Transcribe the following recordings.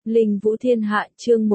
Linh Vũ Thiên Hạ chương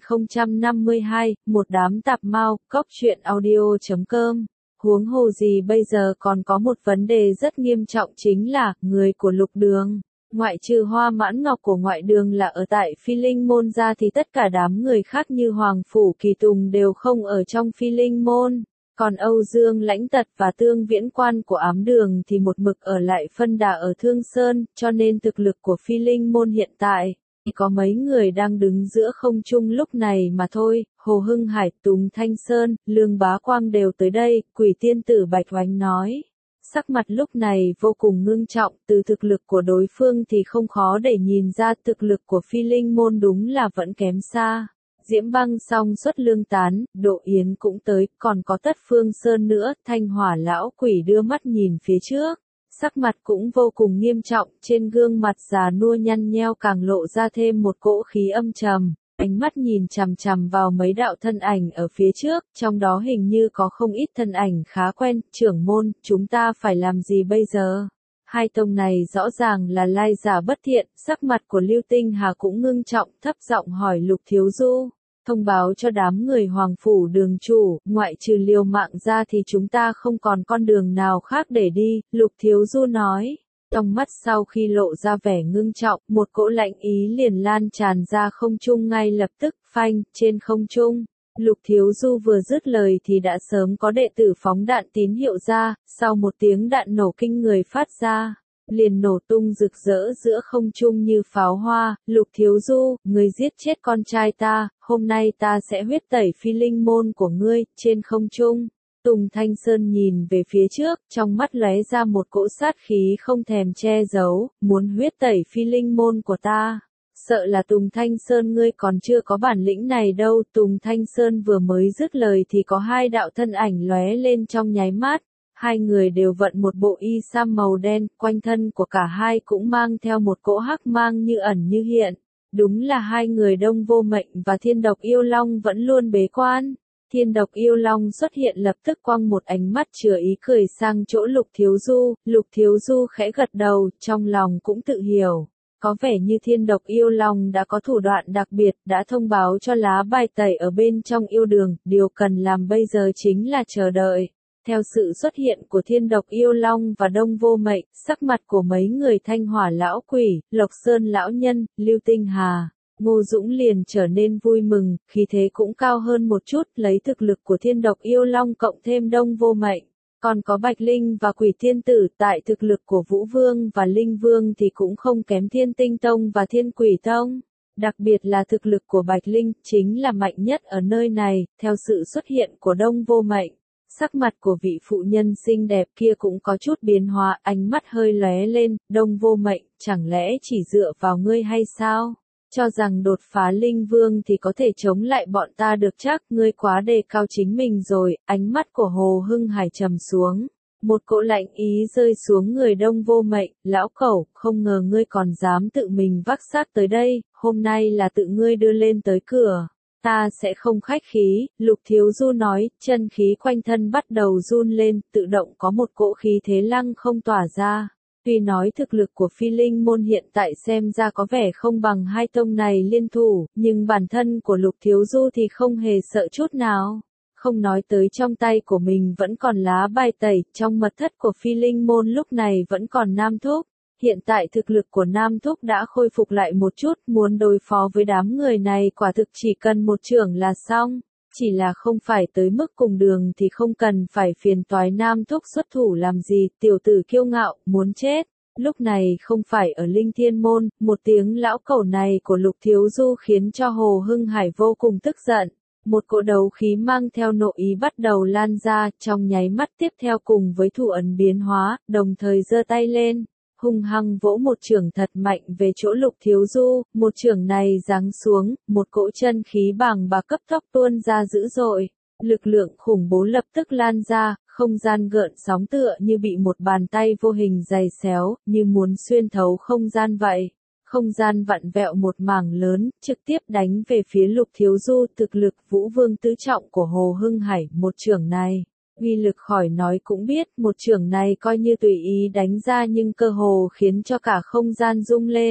1052, một đám tạp mao, cóc truyện audio.com. Huống hồ gì bây giờ còn có một vấn đề rất nghiêm trọng chính là, người của Lục Đường. Ngoại trừ Hoa Mãn Ngọc của ngoại đường là ở tại Phi Linh Môn ra thì tất cả đám người khác như Hoàng Phủ Kỳ Tùng đều không ở trong Phi Linh Môn. Còn Âu Dương Lãnh Tật và Tương Viễn Quan của ám đường thì một mực ở lại phân đà ở Thương Sơn, cho nên thực lực của Phi Linh Môn hiện tại có mấy người đang đứng giữa không trung lúc này mà thôi. Hồ Hưng Hải, Tùng Thanh Sơn, Lương Bá Quang đều tới đây. Quỷ tiên tử Bạch Oánh nói. Sắc mặt lúc này vô cùng ngưng trọng, từ thực lực của đối phương thì không khó để nhìn ra thực lực của Phi Linh Môn đúng là vẫn kém xa. Diễm Băng song xuất Lương Tán, Độ Yến cũng tới, còn có Tất Phương Sơn nữa. Thanh Hỏa lão quỷ đưa mắt nhìn phía trước. Sắc mặt cũng vô cùng nghiêm trọng, trên gương mặt già nua nhăn nheo càng lộ ra thêm một cỗ khí âm trầm, ánh mắt nhìn chằm chằm vào mấy đạo thân ảnh ở phía trước, trong đó hình như có không ít thân ảnh khá quen. Trưởng môn, chúng ta phải làm gì bây giờ? Hai tông này rõ ràng là lai giả bất thiện. Sắc mặt của Lưu Tinh Hà cũng ngưng trọng, thấp giọng hỏi Lục Thiếu Du. Thông báo cho đám người Hoàng Phủ đường chủ, ngoại trừ liều mạng ra thì chúng ta không còn con đường nào khác để đi, Lục Thiếu Du nói. Trong mắt sau khi lộ ra vẻ ngưng trọng, một cỗ lạnh ý liền lan tràn ra không trung ngay lập tức, phanh, trên không trung. Lục Thiếu Du vừa dứt lời thì đã sớm có đệ tử phóng đạn tín hiệu ra, sau một tiếng đạn nổ kinh người phát ra. Liền nổ tung rực rỡ giữa không trung như pháo hoa. Lục Thiếu Du, người giết chết con trai ta, hôm nay ta sẽ huyết tẩy Phi Linh Môn của ngươi. Trên không trung, Tùng Thanh Sơn nhìn về phía trước, trong mắt lóe ra một cỗ sát khí không thèm che giấu, muốn huyết tẩy Phi Linh Môn của ta. Sợ là Tùng Thanh Sơn ngươi còn chưa có bản lĩnh này đâu. Tùng Thanh Sơn vừa mới dứt lời thì có hai đạo thân ảnh lóe lên trong nháy mắt. Hai người đều vận một bộ y sam màu đen, quanh thân của cả hai cũng mang theo một cỗ hắc mang như ẩn như hiện. Đúng là hai người Đông Vô Mệnh và Thiên Độc Yêu Long vẫn luôn bế quan. Thiên Độc Yêu Long xuất hiện lập tức quăng một ánh mắt chứa ý cười sang chỗ Lục Thiếu Du. Lục Thiếu Du khẽ gật đầu, trong lòng cũng tự hiểu. Có vẻ như Thiên Độc Yêu Long đã có thủ đoạn đặc biệt, đã thông báo cho lá bài tẩy ở bên trong yêu đường, điều cần làm bây giờ chính là chờ đợi. Theo sự xuất hiện của Thiên Độc Yêu Long và Đông Vô Mệnh, sắc mặt của mấy người Thanh Hỏa lão quỷ, Lộc Sơn lão nhân, Lưu Tinh Hà, Ngô Dũng liền trở nên vui mừng, khí thế cũng cao hơn một chút, lấy thực lực của Thiên Độc Yêu Long cộng thêm Đông Vô Mệnh. Còn có Bạch Linh và Quỷ Thiên Tử, tại thực lực của Vũ Vương và Linh Vương thì cũng không kém Thiên Tinh Tông và Thiên Quỷ Tông. Đặc biệt là thực lực của Bạch Linh, chính là mạnh nhất ở nơi này. Theo sự xuất hiện của Đông Vô Mệnh, sắc mặt của vị phụ nhân xinh đẹp kia cũng có chút biến hóa, ánh mắt hơi lóe lên. Đông Vô Mệnh, chẳng lẽ chỉ dựa vào ngươi hay sao? Cho rằng đột phá Linh Vương thì có thể chống lại bọn ta được chắc, ngươi quá đề cao chính mình rồi. Ánh mắt của Hồ Hưng Hải trầm xuống, một cỗ lạnh ý rơi xuống người Đông Vô Mệnh. Lão cẩu, không ngờ ngươi còn dám tự mình vác xác tới đây, hôm nay là tự ngươi đưa lên tới cửa. Ta sẽ không khách khí, Lục Thiếu Du nói, chân khí quanh thân bắt đầu run lên, tự động có một cỗ khí thế lăng không tỏa ra. Tuy nói thực lực của Phi Linh Môn hiện tại xem ra có vẻ không bằng hai tông này liên thủ, nhưng bản thân của Lục Thiếu Du thì không hề sợ chút nào. Không nói tới trong tay của mình vẫn còn lá bài tẩy, trong mật thất của Phi Linh Môn lúc này vẫn còn Nam Thúc. Hiện tại thực lực của Nam Thúc đã khôi phục lại một chút, muốn đối phó với đám người này quả thực chỉ cần một chưởng là xong. Chỉ là không phải tới mức cùng đường thì không cần phải phiền toái Nam Thúc xuất thủ làm gì. Tiểu tử kiêu ngạo, muốn chết. Lúc này không phải ở Linh Thiên Môn, một tiếng lão cẩu này của Lục Thiếu Du khiến cho Hồ Hưng Hải vô cùng tức giận. Một cỗ đấu khí mang theo nội ý bắt đầu lan ra, trong nháy mắt tiếp theo cùng với thủ ấn biến hóa, đồng thời giơ tay lên. Hung hăng vỗ một chưởng thật mạnh về chỗ Lục Thiếu Du. Một chưởng này giáng xuống, một cỗ chân khí bàng bạc cấp tốc tuôn ra dữ dội. Lực lượng khủng bố lập tức lan ra, không gian gợn sóng tựa như bị một bàn tay vô hình giày xéo, như muốn xuyên thấu không gian vậy. Không gian vặn vẹo một mảng lớn, trực tiếp đánh về phía Lục Thiếu Du. Thực lực Vũ Vương tứ trọng của Hồ Hưng Hải, một chưởng này uy lực khỏi nói cũng biết, một chưởng này coi như tùy ý đánh ra nhưng cơ hồ khiến cho cả không gian rung lên.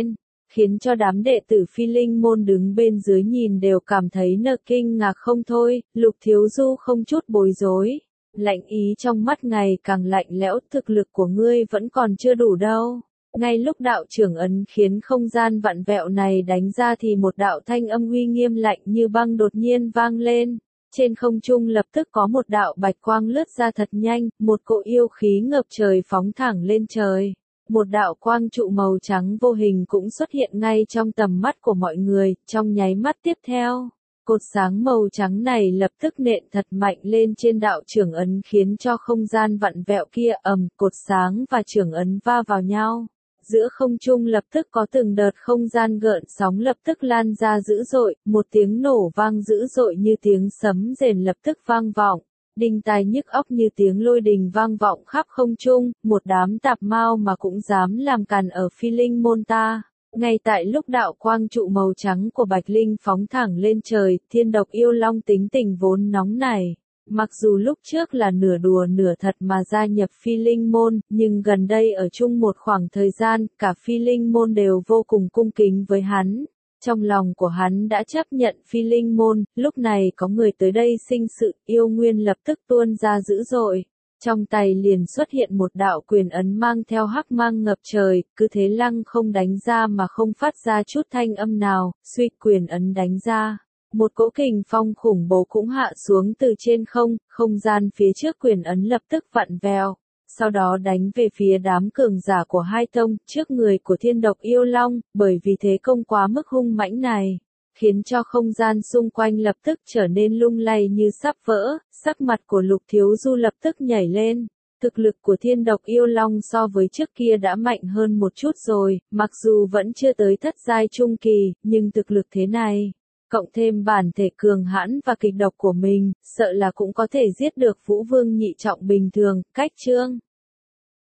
khiến cho đám đệ tử Phi Linh môn đứng bên dưới nhìn đều cảm thấy kinh ngạc không thôi. Lục Thiếu Du không chút bối rối, lạnh ý trong mắt ngày càng lạnh lẽo, thực lực của ngươi vẫn còn chưa đủ đâu. Ngay lúc đạo trưởng ấn khiến không gian vặn vẹo này đánh ra thì một đạo thanh âm uy nghiêm lạnh như băng đột nhiên vang lên. Trên không trung lập tức có một đạo bạch quang lướt ra thật nhanh, một cỗ yêu khí ngập trời phóng thẳng lên trời. Một đạo quang trụ màu trắng vô hình cũng xuất hiện ngay trong tầm mắt của mọi người, trong nháy mắt tiếp theo. Cột sáng màu trắng này lập tức nện thật mạnh lên trên đạo trưởng ấn khiến cho không gian vặn vẹo kia cột sáng và trưởng ấn va vào nhau. Giữa không trung lập tức có từng đợt không gian gợn sóng lập tức lan ra dữ dội, một tiếng nổ vang dữ dội như tiếng sấm rền lập tức vang vọng. Đinh tai nhức óc như tiếng lôi đình vang vọng khắp không trung, một đám tạp mao mà cũng dám làm càn ở Phi Linh môn ta. Ngay tại lúc đạo quang trụ màu trắng của Bạch Linh phóng thẳng lên trời, Thiên Độc Yêu Long tính tình vốn nóng này. Mặc dù lúc trước là nửa đùa nửa thật mà gia nhập Phi Linh môn, nhưng gần đây ở chung một khoảng thời gian, cả Phi Linh môn đều vô cùng cung kính với hắn. Trong lòng của hắn đã chấp nhận Phi Linh môn, lúc này có người tới đây sinh sự, yêu nguyên lập tức tuôn ra dữ dội. Trong tay liền xuất hiện một đạo quyền ấn mang theo hắc mang ngập trời, cứ thế lăng không đánh ra mà không phát ra chút thanh âm nào, suy quyền ấn đánh ra. Một cỗ kình phong khủng bố cũng hạ xuống từ trên không gian phía trước quyền ấn lập tức vặn vẹo. Sau đó đánh về phía đám cường giả của hai tông, trước người của Thiên Độc Yêu Long, bởi vì thế công quá mức hung mãnh này, khiến cho không gian xung quanh lập tức trở nên lung lay như sắp vỡ, sắc mặt của Lục Thiếu Du lập tức nhảy lên. Thực lực của Thiên Độc Yêu Long so với trước kia đã mạnh hơn một chút rồi, mặc dù vẫn chưa tới thất giai trung kỳ, nhưng thực lực thế này, cộng thêm bản thể cường hãn và kịch độc của mình, sợ là cũng có thể giết được Vũ Vương nhị trọng bình thường. Cách chương